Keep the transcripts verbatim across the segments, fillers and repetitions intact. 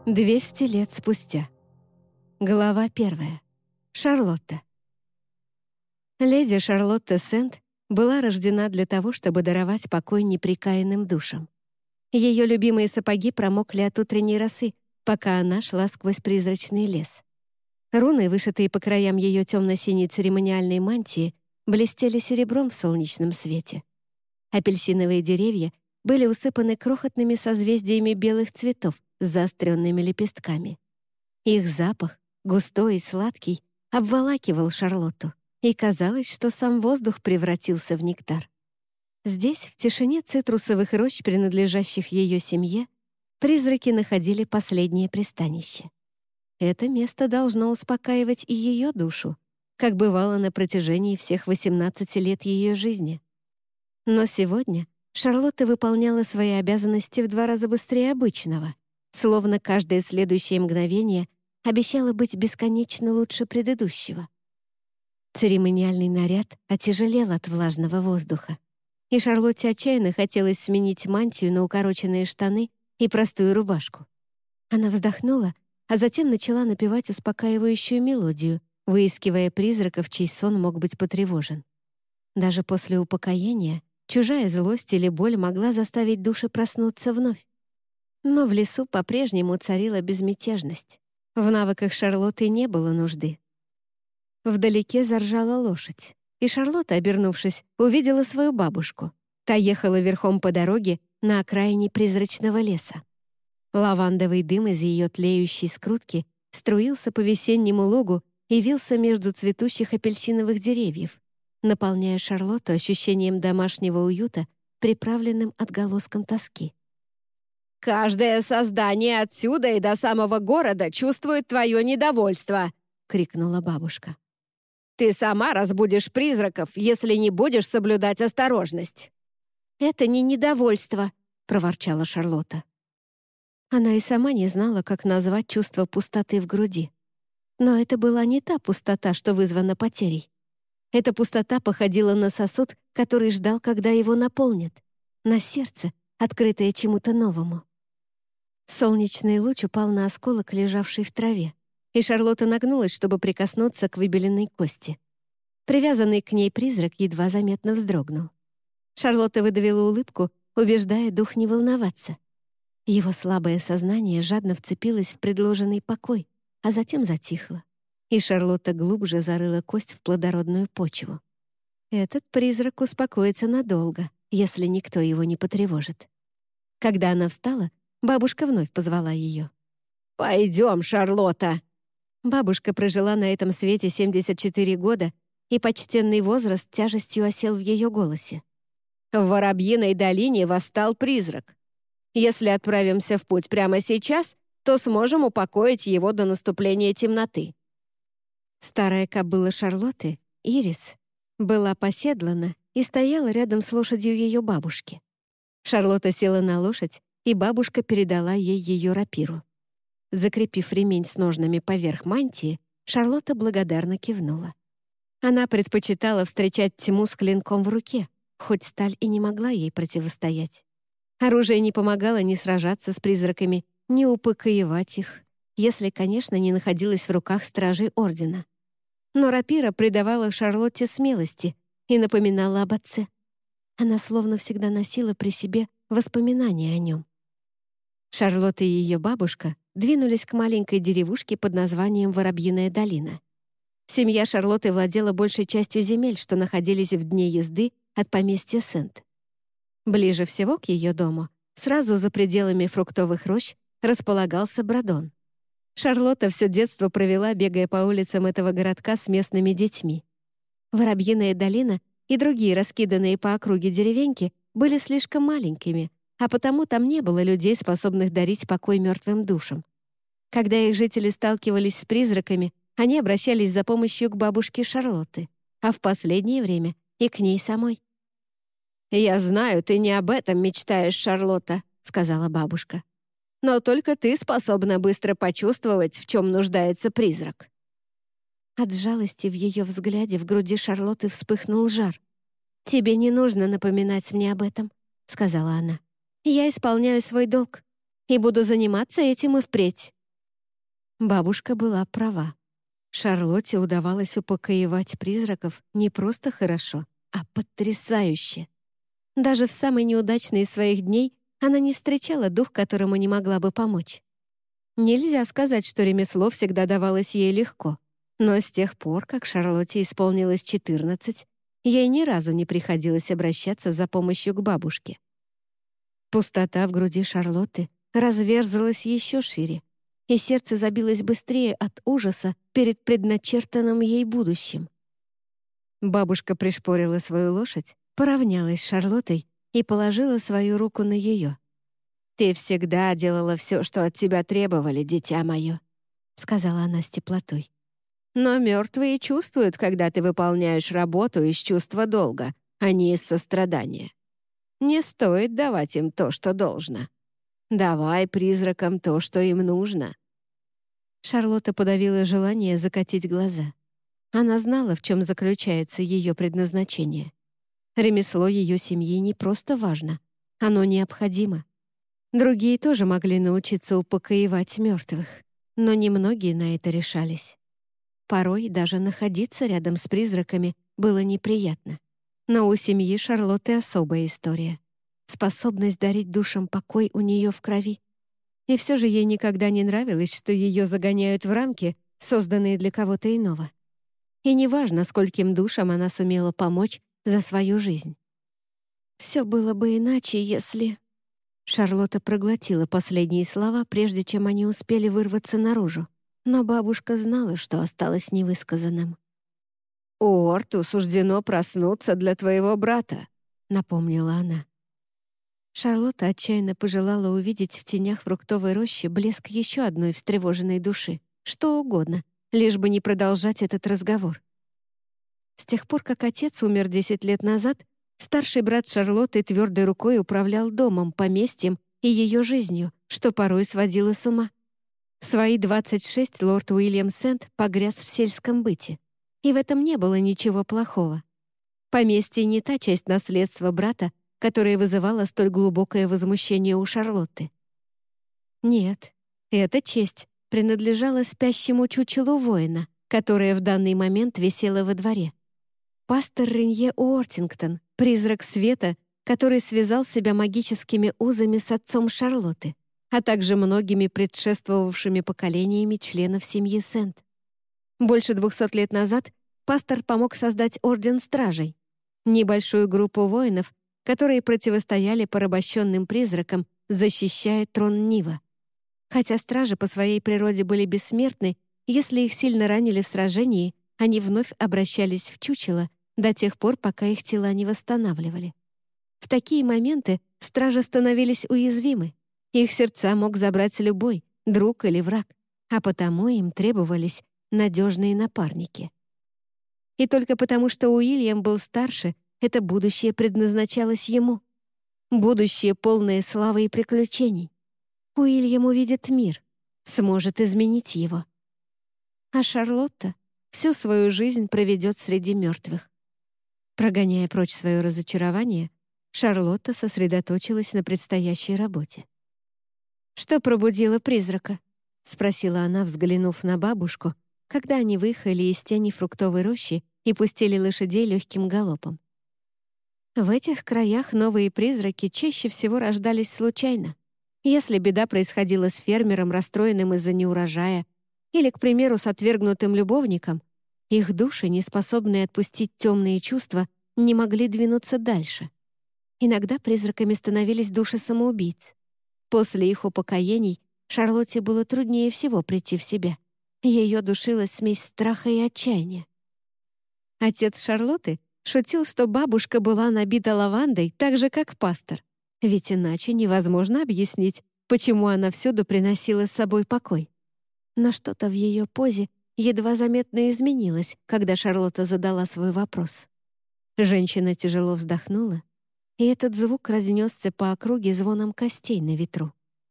Двести лет спустя. Глава первая. Шарлотта. Леди Шарлотта Сент была рождена для того, чтобы даровать покой непрекаянным душам. Ее любимые сапоги промокли от утренней росы, пока она шла сквозь призрачный лес. Руны, вышитые по краям ее темно-синей церемониальной мантии, блестели серебром в солнечном свете. Апельсиновые деревья были усыпаны крохотными созвездиями белых цветов с заостренными лепестками. Их запах, густой и сладкий, обволакивал Шарлотту, и казалось, что сам воздух превратился в нектар. Здесь, в тишине цитрусовых рощ, принадлежащих ее семье, призраки находили последнее пристанище. Это место должно успокаивать и ее душу, как бывало на протяжении всех восемнадцати лет ее жизни. Но сегодня Шарлотта выполняла свои обязанности в два раза быстрее обычного, словно каждое следующее мгновение обещало быть бесконечно лучше предыдущего. Церемониальный наряд отяжелел от влажного воздуха, и Шарлотте отчаянно хотелось сменить мантию на укороченные штаны и простую рубашку. Она вздохнула, а затем начала напевать успокаивающую мелодию, выискивая призраков, чей сон мог быть потревожен. Даже после упокоения чужая злость или боль могла заставить души проснуться вновь. Но в лесу по-прежнему царила безмятежность. В навыках Шарлотты не было нужды. Вдалеке заржала лошадь, и Шарлотта, обернувшись, увидела свою бабушку. Та ехала верхом по дороге на окраине призрачного леса. Лавандовый дым из ее тлеющей скрутки струился по весеннему лугу и вился между цветущих апельсиновых деревьев, наполняя Шарлотту ощущением домашнего уюта, приправленным отголоском тоски. «Каждое создание отсюда и до самого города чувствует твое недовольство!» — крикнула бабушка. «Ты сама разбудишь призраков, если не будешь соблюдать осторожность!» «Это не недовольство!» — проворчала Шарлотта. Она и сама не знала, как назвать чувство пустоты в груди. Но это была не та пустота, что вызвана потерей. Эта пустота походила на сосуд, который ждал, когда его наполнят, на сердце, открытое чему-то новому. Солнечный луч упал на осколок, лежавший в траве, и Шарлотта нагнулась, чтобы прикоснуться к выбеленной кости. Привязанный к ней призрак едва заметно вздрогнул. Шарлотта выдавила улыбку, убеждая дух не волноваться. Его слабое сознание жадно вцепилось в предложенный покой, а затем затихло, и Шарлотта глубже зарыла кость в плодородную почву. Этот призрак успокоится надолго, если никто его не потревожит. Когда она встала, бабушка вновь позвала ее. «Пойдем, Шарлотта!» Бабушка прожила на этом свете семьдесят четыре года, и почтенный возраст тяжестью осел в ее голосе. «В Воробьиной долине восстал призрак. Если отправимся в путь прямо сейчас, то сможем упокоить его до наступления темноты». Старая кобыла Шарлотты, Ирис, была поседлана и стояла рядом с лошадью ее бабушки. Шарлотта села на лошадь, и бабушка передала ей ее рапиру. Закрепив ремень с ножнами поверх мантии, Шарлотта благодарно кивнула. Она предпочитала встречать тьму с клинком в руке, хоть сталь и не могла ей противостоять. Оружие не помогало ни сражаться с призраками, ни упокоевать их, если, конечно, не находилось в руках стражей Ордена. Но рапира придавала Шарлотте смелости и напоминала об отце. Она словно всегда носила при себе воспоминания о нем. Шарлотта и ее бабушка двинулись к маленькой деревушке под названием Воробьиная долина. Семья Шарлотты владела большей частью земель, что находились в дне езды от поместья Сент. Ближе всего к ее дому, сразу за пределами фруктовых рощ, располагался Брадон. Шарлотта все детство провела, бегая по улицам этого городка с местными детьми. Воробьиная долина и другие раскиданные по округе деревеньки были слишком маленькими, а потому там не было людей, способных дарить покой мертвым душам. Когда их жители сталкивались с призраками, они обращались за помощью к бабушке Шарлотты, а в последнее время и к ней самой. «Я знаю, ты не об этом мечтаешь, Шарлотта», — сказала бабушка. «Но только ты способна быстро почувствовать, в чем нуждается призрак». От жалости в ее взгляде в груди Шарлотты вспыхнул жар. «Тебе не нужно напоминать мне об этом», — сказала она. «Я исполняю свой долг. и буду заниматься этим и впредь». Бабушка была права. Шарлотте удавалось упокоивать призраков не просто хорошо, а потрясающе. Даже в самые неудачные из своих дней она не встречала дух, которому не могла бы помочь. Нельзя сказать, что ремесло всегда давалось ей легко, но с тех пор, как Шарлотте исполнилось четырнадцать, ей ни разу не приходилось обращаться за помощью к бабушке. Пустота в груди Шарлотты разверзлась еще шире, и сердце забилось быстрее от ужаса перед предначертанным ей будущим. Бабушка пришпорила свою лошадь, поравнялась с Шарлоттой и положила свою руку на ее. «Ты всегда делала все, что от тебя требовали, дитя мое», — сказала она с теплотой. «Но мертвые чувствуют, когда ты выполняешь работу из чувства долга, а не из сострадания. Не стоит давать им то, что должно. Давай призракам то, что им нужно». Шарлотта подавила желание закатить глаза. Она знала, в чем заключается ее предназначение. Ремесло ее семьи не просто важно, оно необходимо. Другие тоже могли научиться упокоивать мертвых, но немногие на это решались. Порой даже находиться рядом с призраками было неприятно. Но у семьи Шарлотты особая история. Способность дарить душам покой у нее в крови. И все же ей никогда не нравилось, что ее загоняют в рамки, созданные для кого-то иного. И неважно, скольким душам она сумела помочь за свою жизнь. «Все было бы иначе, если...» Шарлотта проглотила последние слова, прежде чем они успели вырваться наружу, но бабушка знала, что осталось невысказанным. «Уорту суждено проснуться для твоего брата», — напомнила она. Шарлотта отчаянно пожелала увидеть в тенях фруктовой рощи блеск еще одной встревоженной души, что угодно, лишь бы не продолжать этот разговор. С тех пор, как отец умер десять лет назад, старший брат Шарлотты твердой рукой управлял домом, поместьем и ее жизнью, что порой сводило с ума. В свои двадцать шесть лорд Уильям Сент погряз в сельском быте. И в этом не было ничего плохого. Поместье не та часть наследства брата, которая вызывала столь глубокое возмущение у Шарлотты. Нет, эта честь принадлежала спящему чучелу воина, которое в данный момент висело во дворе. Пастор Ренье Уортингтон, призрак света, который связал себя магическими узами с отцом Шарлотты, а также многими предшествовавшими поколениями членов семьи Сент. Больше двухсот лет назад пастор помог создать Орден Стражей, небольшую группу воинов, которые противостояли порабощенным призракам, защищая трон Нива. Хотя стражи по своей природе были бессмертны, если их сильно ранили в сражении, они вновь обращались в чучело до тех пор, пока их тела не восстанавливали. В такие моменты стражи становились уязвимы. Их сердца мог забрать любой, друг или враг, а потому им требовались надежные напарники. И только потому, что Уильям был старше, это будущее предназначалось ему. Будущее, полное славы и приключений. Уильям увидит мир, сможет изменить его. А Шарлотта всю свою жизнь проведет среди мертвых. Прогоняя прочь свое разочарование, Шарлотта сосредоточилась на предстоящей работе. «Что пробудило призрака?» — спросила она, взглянув на бабушку, когда они выехали из тени фруктовой рощи и пустили лошадей легким галопом. В этих краях новые призраки чаще всего рождались случайно. Если беда происходила с фермером, расстроенным из-за неурожая, или, к примеру, с отвергнутым любовником, их души, не способные отпустить темные чувства, не могли двинуться дальше. Иногда призраками становились души самоубийц. После их упокоений Шарлотте было труднее всего прийти в себя. Ее душила смесь страха и отчаяния. Отец Шарлотты шутил, что бабушка была набита лавандой так же, как пастор, ведь иначе невозможно объяснить, почему она всюду приносила с собой покой. Но что-то в ее позе едва заметно изменилось, когда Шарлотта задала свой вопрос. Женщина тяжело вздохнула, и этот звук разнесся по округе звоном костей на ветру.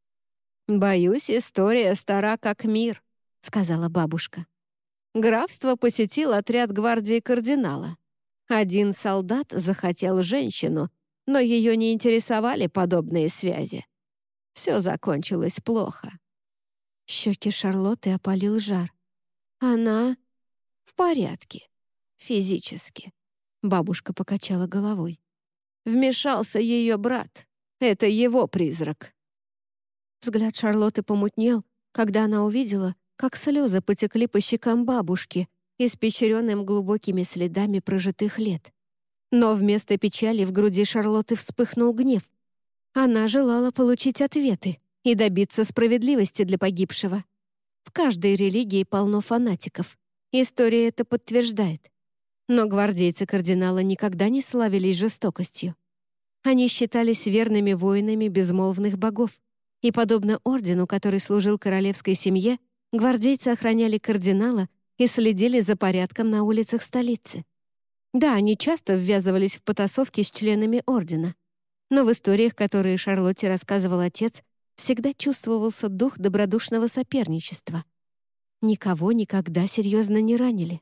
«Боюсь, история стара как мир», — сказала бабушка. «Графство посетил отряд гвардии кардинала. Один солдат захотел женщину, но ее не интересовали подобные связи. Все закончилось плохо. Щеки Шарлотты опалил жар. Она В порядке. Физически. Бабушка покачала головой. Вмешался ее брат. Это его призрак. Взгляд Шарлотты помутнел, когда она увидела, как слезы потекли по щекам бабушки, испещренным глубокими следами прожитых лет. Но вместо печали в груди Шарлотты вспыхнул гнев. Она желала получить ответы и добиться справедливости для погибшего. В каждой религии полно фанатиков. История это подтверждает. Но гвардейцы кардинала никогда не славились жестокостью. Они считались верными воинами безмолвных богов. И, подобно ордену, который служил королевской семье, гвардейцы охраняли кардинала и следили за порядком на улицах столицы. Да, они часто ввязывались в потасовки с членами ордена. Но в историях, которые Шарлотте рассказывал отец, всегда чувствовался дух добродушного соперничества. Никого никогда серьезно не ранили.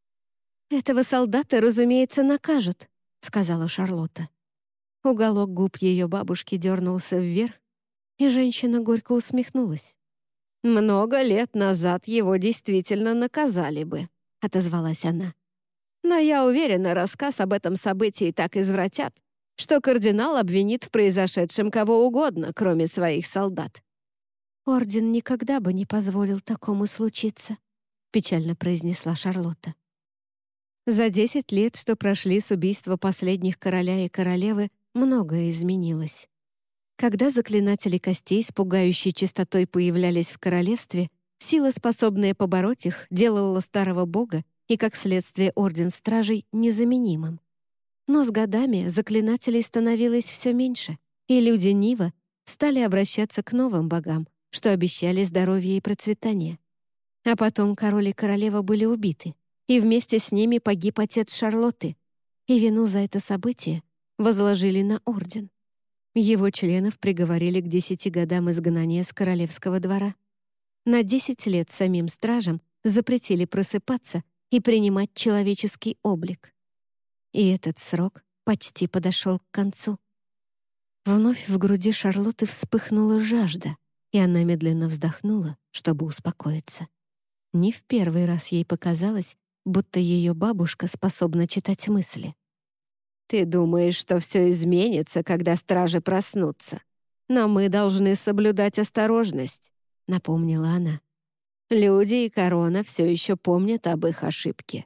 «Этого солдата, разумеется, накажут», — сказала Шарлотта. Уголок губ ее бабушки дернулся вверх, и женщина горько усмехнулась. «Много лет назад его действительно наказали бы», — отозвалась она. «Но я уверена, рассказ об этом событии так извратят, что кардинал обвинит в произошедшем кого угодно, кроме своих солдат». «Орден никогда бы не позволил такому случиться», — печально произнесла Шарлотта. За десять лет, что прошли с убийства последних короля и королевы, многое изменилось. Когда заклинатели костей с пугающей частотой появлялись в королевстве, сила, способная побороть их, делала старого бога и, как следствие, орден стражей незаменимым. Но с годами заклинателей становилось все меньше, и люди Нива стали обращаться к новым богам, что обещали здоровье и процветание. А потом король и королева были убиты, и вместе с ними погиб отец Шарлотты, и вину за это событие возложили на орден. Его членов приговорили к десяти годам изгнания с королевского двора. На десять лет самим стражам запретили просыпаться и принимать человеческий облик. И этот срок почти подошел к концу. Вновь в груди Шарлотты вспыхнула жажда, и она медленно вздохнула, чтобы успокоиться. Не в первый раз ей показалось, будто ее бабушка способна читать мысли. «Ты думаешь, что все изменится, когда стражи проснутся? Но мы должны соблюдать осторожность», — напомнила она. «Люди и корона все еще помнят об их ошибке».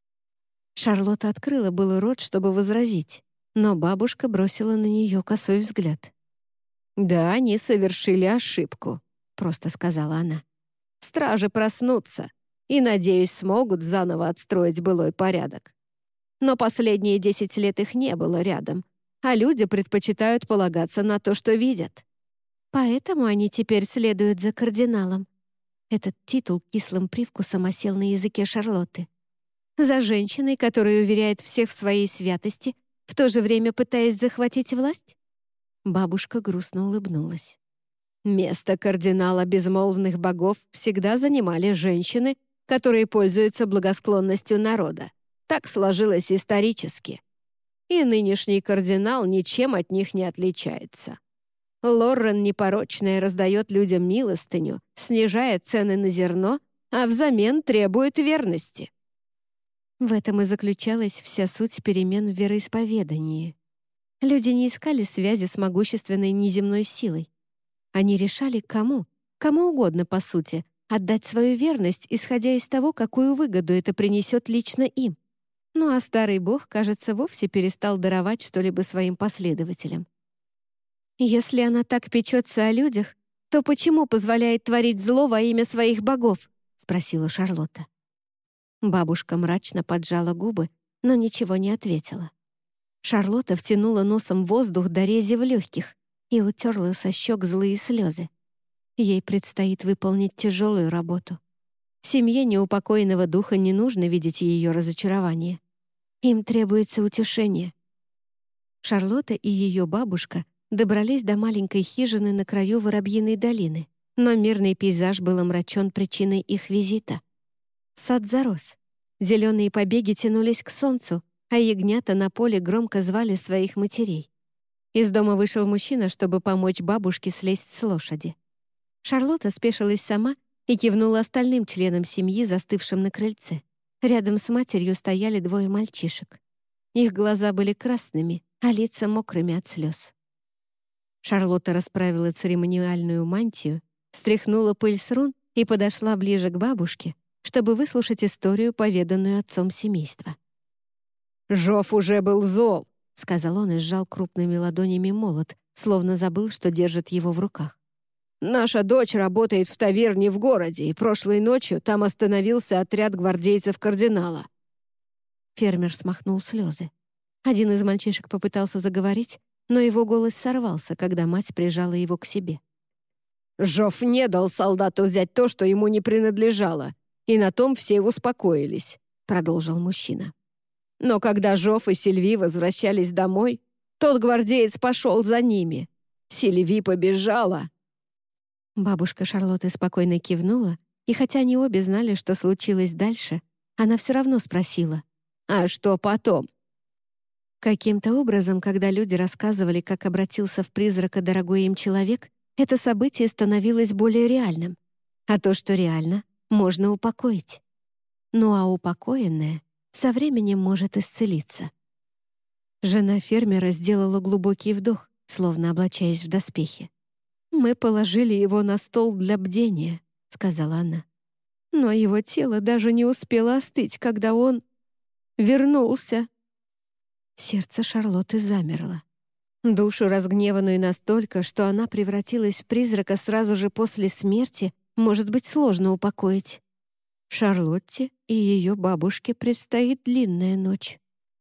Шарлотта открыла было рот, чтобы возразить, но бабушка бросила на нее косой взгляд. «Да, они совершили ошибку», — просто сказала она. «Стражи проснутся и, надеюсь, смогут заново отстроить былой порядок. Но последние десять лет их не было рядом, а люди предпочитают полагаться на то, что видят. Поэтому они теперь следуют за кардиналом». Этот титул кислым привкусом осел на языке Шарлотты. За женщиной, которая уверяет всех в своей святости, в то же время пытаясь захватить власть? Бабушка грустно улыбнулась. Место кардинала безмолвных богов всегда занимали женщины, которые пользуются благосклонностью народа. Так сложилось исторически. И нынешний кардинал ничем от них не отличается. Лоррен непорочная раздает людям милостыню, снижая цены на зерно, а взамен требует верности. В этом и заключалась вся суть перемен в вероисповедании. Люди не искали связи с могущественной неземной силой. Они решали, кому, кому угодно, по сути, отдать свою верность, исходя из того, какую выгоду это принесет лично им. Ну а старый бог, кажется, вовсе перестал даровать что-либо своим последователям. Если она так печется о людях, то почему позволяет творить зло во имя своих богов? — спросила Шарлотта. Бабушка мрачно поджала губы, но ничего не ответила. Шарлотта втянула носом воздух до рези в легких и утерла со щек злые слезы. Ей предстоит выполнить тяжелую работу. Семье неупокоенного духа не нужно видеть ее разочарование. Им требуется утешение. Шарлотта и ее бабушка добрались до маленькой хижины на краю Воробьиной долины, но мирный пейзаж был омрачен причиной их визита. Сад зарос. Зеленые побеги тянулись к солнцу, а ягнята на поле громко звали своих матерей. Из дома вышел мужчина, чтобы помочь бабушке слезть с лошади. Шарлотта спешилась сама и кивнула остальным членам семьи, застывшим на крыльце. Рядом с матерью стояли двое мальчишек. Их глаза были красными, а лица мокрыми от слез. Шарлотта расправила церемониальную мантию, стряхнула пыль с рун и подошла ближе к бабушке, чтобы выслушать историю, поведанную отцом семейства. «Жоф уже был зол», — сказал он и сжал крупными ладонями молот, словно забыл, что держит его в руках. «Наша дочь работает в таверне в городе, и прошлой ночью там остановился отряд гвардейцев кардинала». Фермер смахнул слезы. Один из мальчишек попытался заговорить, но его голос сорвался, когда мать прижала его к себе. «Жоф не дал солдату взять то, что ему не принадлежало, и на том все успокоились», — продолжил мужчина. «Но когда Жоф и Сильви возвращались домой, тот гвардеец пошел за ними. Сильви побежала». Бабушка Шарлотты спокойно кивнула, и хотя они обе знали, что случилось дальше, она все равно спросила: «А что потом?» Каким-то образом, когда люди рассказывали, как обратился в призрака дорогой им человек, это событие становилось более реальным. А то, что реально, можно упокоить. Ну а упокоенное со временем может исцелиться. Жена фермера сделала глубокий вдох, словно облачаясь в доспехи. «Мы положили его на стол для бдения», — сказала она. «Но его тело даже не успело остыть, когда он вернулся». Сердце Шарлотты замерло. Душу, разгневанную настолько, что она превратилась в призрака сразу же после смерти, может быть сложно упокоить. Шарлотте и ее бабушке предстоит длинная ночь.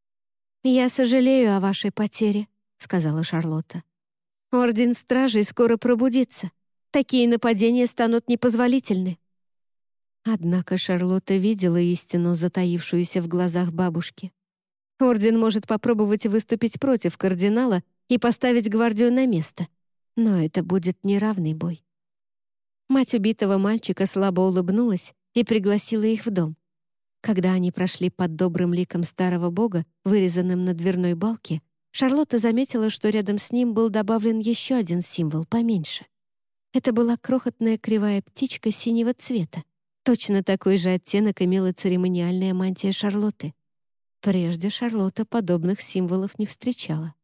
«Я сожалею о вашей потере», — сказала Шарлотта. «Орден Стражей скоро пробудится. Такие нападения станут непозволительны». Однако Шарлотта видела истину, затаившуюся в глазах бабушки. Орден может попробовать выступить против кардинала и поставить гвардию на место, но это будет неравный бой. Мать убитого мальчика слабо улыбнулась и пригласила их в дом. Когда они прошли под добрым ликом старого бога, вырезанным на дверной балке, Шарлотта заметила, что рядом с ним был добавлен еще один символ, поменьше. Это была крохотная кривая птичка синего цвета. Точно такой же оттенок имела церемониальная мантия Шарлотты. Прежде Шарлотта подобных символов не встречала.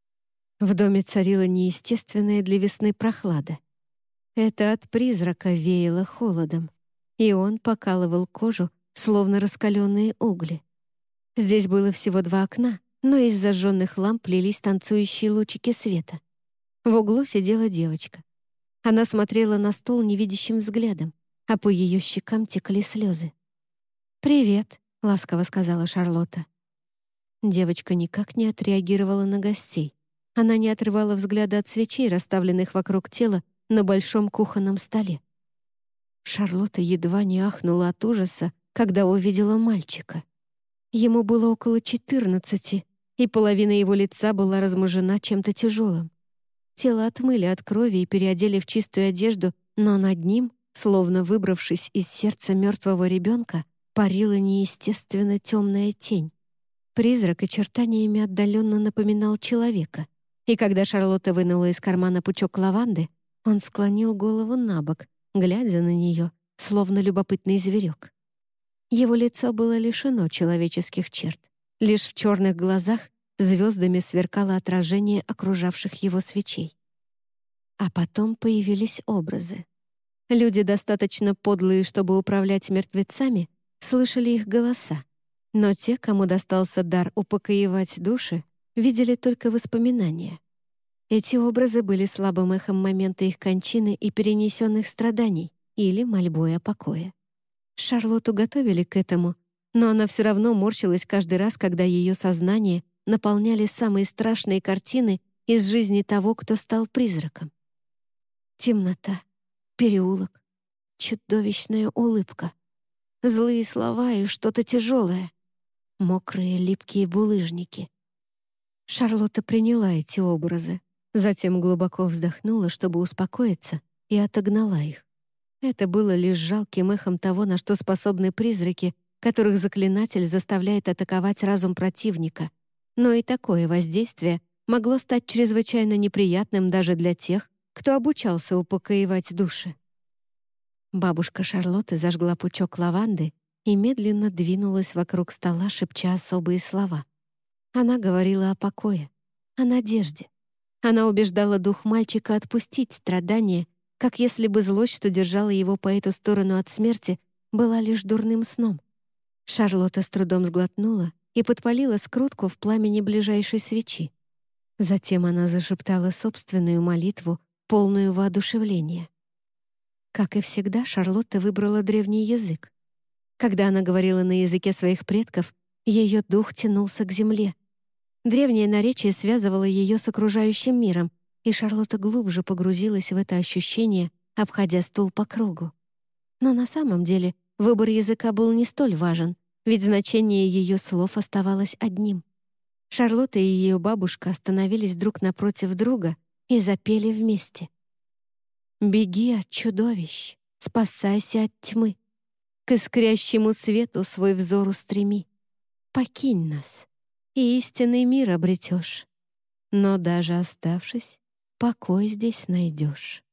В доме царила неестественная для весны прохлада. Это от призрака веяло холодом, и он покалывал кожу, словно раскаленные угли. Здесь было всего два окна, но из зажженных ламп лились танцующие лучики света. В углу сидела девочка. Она смотрела на стол невидящим взглядом, а по ее щекам текли слезы. «Привет», — ласково сказала Шарлотта. Девочка никак не отреагировала на гостей. Она не отрывала взгляда от свечей, расставленных вокруг тела на большом кухонном столе. Шарлотта едва не ахнула от ужаса, когда увидела мальчика. Ему было около четырнадцати, и половина его лица была размажена чем-то тяжелым. Тело отмыли от крови и переодели в чистую одежду, но над ним, словно выбравшись из сердца мертвого ребенка, парила неестественно темная тень. Призрак очертаниями отдаленно напоминал человека, и когда Шарлотта вынула из кармана пучок лаванды, он склонил голову на бок, глядя на нее, словно любопытный зверек. Его лицо было лишено человеческих черт. Лишь в черных глазах звездами сверкало отражение окружавших его свечей. А потом появились образы. Люди, достаточно подлые, чтобы управлять мертвецами, слышали их голоса. Но те, кому достался дар упокоевать души, видели только воспоминания. Эти образы были слабым эхом момента их кончины и перенесенных страданий или мольбой о покое. Шарлотту готовили к этому, но она все равно морщилась каждый раз, когда ее сознание наполняли самые страшные картины из жизни того, кто стал призраком. Темнота, переулок, чудовищная улыбка, злые слова и что-то тяжелое, мокрые липкие булыжники. Шарлотта приняла эти образы, затем глубоко вздохнула, чтобы успокоиться, и отогнала их. Это было лишь жалким эхом того, на что способны призраки, которых заклинатель заставляет атаковать разум противника. Но и такое воздействие могло стать чрезвычайно неприятным даже для тех, кто обучался упокоивать души. Бабушка Шарлотты зажгла пучок лаванды и медленно двинулась вокруг стола, шепча особые слова. Она говорила о покое, о надежде. Она убеждала дух мальчика отпустить страдания, как если бы злость, что держала его по эту сторону от смерти, была лишь дурным сном. Шарлотта с трудом сглотнула и подпалила скрутку в пламени ближайшей свечи. Затем она зашептала собственную молитву, полную воодушевления. Как и всегда, Шарлотта выбрала древний язык. Когда она говорила на языке своих предков, ее дух тянулся к земле. Древнее наречие связывало ее с окружающим миром, и Шарлотта глубже погрузилась в это ощущение, обходя стул по кругу. Но на самом деле выбор языка был не столь важен, ведь значение ее слов оставалось одним. Шарлотта и ее бабушка остановились друг напротив друга и запели вместе. «Беги от чудовищ, спасайся от тьмы, к искрящему свету свой взор устреми. Покинь нас, и истинный мир обретешь, но даже оставшись, покой здесь найдешь».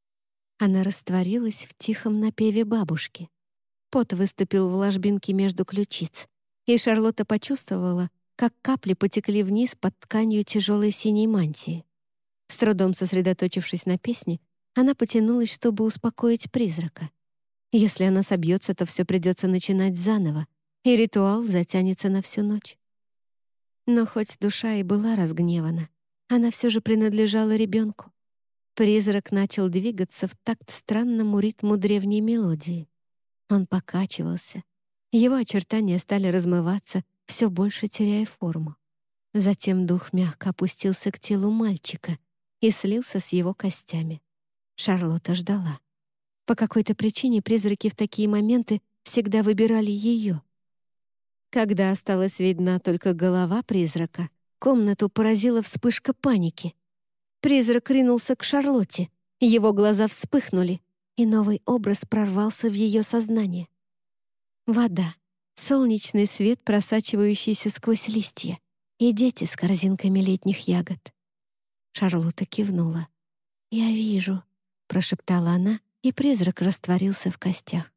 Она растворилась в тихом напеве бабушки. Пот выступил в ложбинке между ключиц, и Шарлотта почувствовала, как капли потекли вниз под тканью тяжелой синей мантии. С трудом сосредоточившись на песне, она потянулась, чтобы успокоить призрака. Если она собьется, то все придется начинать заново, и ритуал затянется на всю ночь. Но хоть душа и была разгневана, она все же принадлежала ребенку. Призрак начал двигаться в такт странному ритму древней мелодии. Он покачивался. Его очертания стали размываться, все больше теряя форму. Затем дух мягко опустился к телу мальчика и слился с его костями. Шарлотта ждала. По какой-то причине призраки в такие моменты всегда выбирали ее. Когда осталась видна только голова призрака, комнату поразила вспышка паники. Призрак ринулся к Шарлотте, его глаза вспыхнули, и новый образ прорвался в ее сознание. Вода, солнечный свет, просачивающийся сквозь листья, и дети с корзинками летних ягод. Шарлотта кивнула. «Я вижу», — прошептала она, и призрак растворился в костях.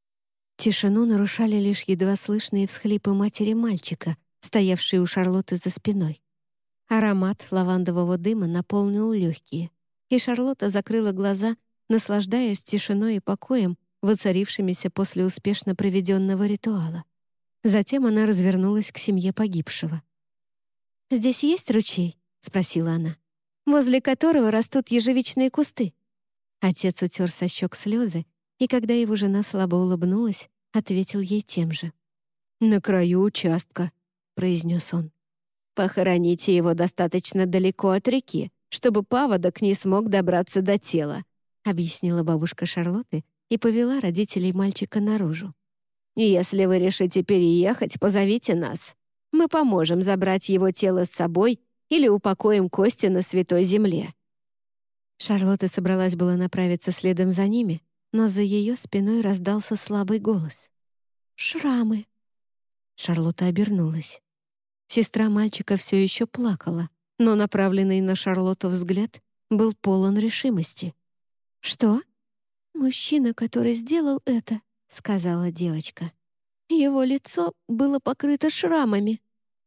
Тишину нарушали лишь едва слышные всхлипы матери мальчика, стоявшей у Шарлотты за спиной. Аромат лавандового дыма наполнил легкие, и Шарлотта закрыла глаза, наслаждаясь тишиной и покоем, воцарившимися после успешно проведенного ритуала. Затем она развернулась к семье погибшего. «Здесь есть ручей?» — спросила она. «Возле которого растут ежевичные кусты?» Отец утер со щек слезы, и когда его жена слабо улыбнулась, ответил ей тем же. «На краю участка», — произнес он. «Похороните его достаточно далеко от реки, чтобы паводок не смог добраться до тела», — объяснила бабушка Шарлотты и повела родителей мальчика наружу. «Если вы решите переехать, позовите нас. Мы поможем забрать его тело с собой или упокоим кости на святой земле». Шарлотта собралась было направиться следом за ними, но за ее спиной раздался слабый голос. «Шрамы!» Шарлотта обернулась. Сестра мальчика все еще плакала, но направленный на Шарлотту взгляд был полон решимости. «Что?» «Мужчина, который сделал это», — сказала девочка. «Его лицо было покрыто шрамами».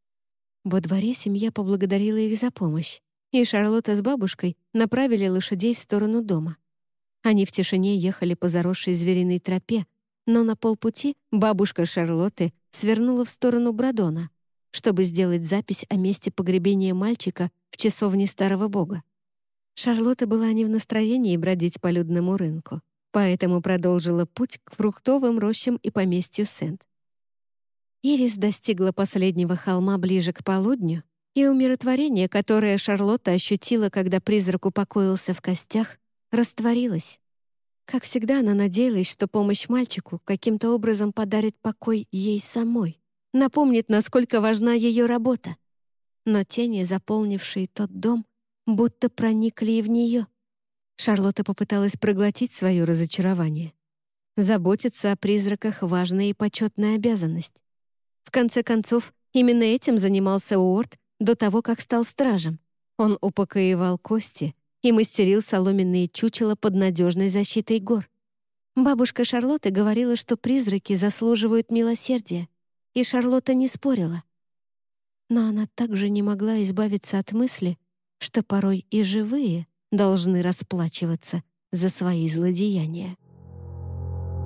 Во дворе семья поблагодарила их за помощь, и Шарлотта с бабушкой направили лошадей в сторону дома. Они в тишине ехали по заросшей звериной тропе, но на полпути бабушка Шарлотты свернула в сторону Брадона, чтобы сделать запись о месте погребения мальчика в часовне старого бога. Шарлотта была не в настроении бродить по людному рынку, поэтому продолжила путь к фруктовым рощам и поместью Сент. Ирис достигла последнего холма ближе к полудню, и умиротворение, которое Шарлотта ощутила, когда призрак упокоился в костях, растворилось. Как всегда, она надеялась, что помощь мальчику каким-то образом подарит покой ей самой, напомнит, насколько важна ее работа. Но тени, заполнившие тот дом, будто проникли и в нее. Шарлотта попыталась проглотить свое разочарование. Заботиться о призраках — важная и почетная обязанность. В конце концов, именно этим занимался Уорд до того, как стал стражем. Он упокоивал кости и мастерил соломенные чучела под надежной защитой гор. Бабушка Шарлотты говорила, что призраки заслуживают милосердия, и Шарлотта не спорила. Но она также не могла избавиться от мысли, что порой и живые должны расплачиваться за свои злодеяния.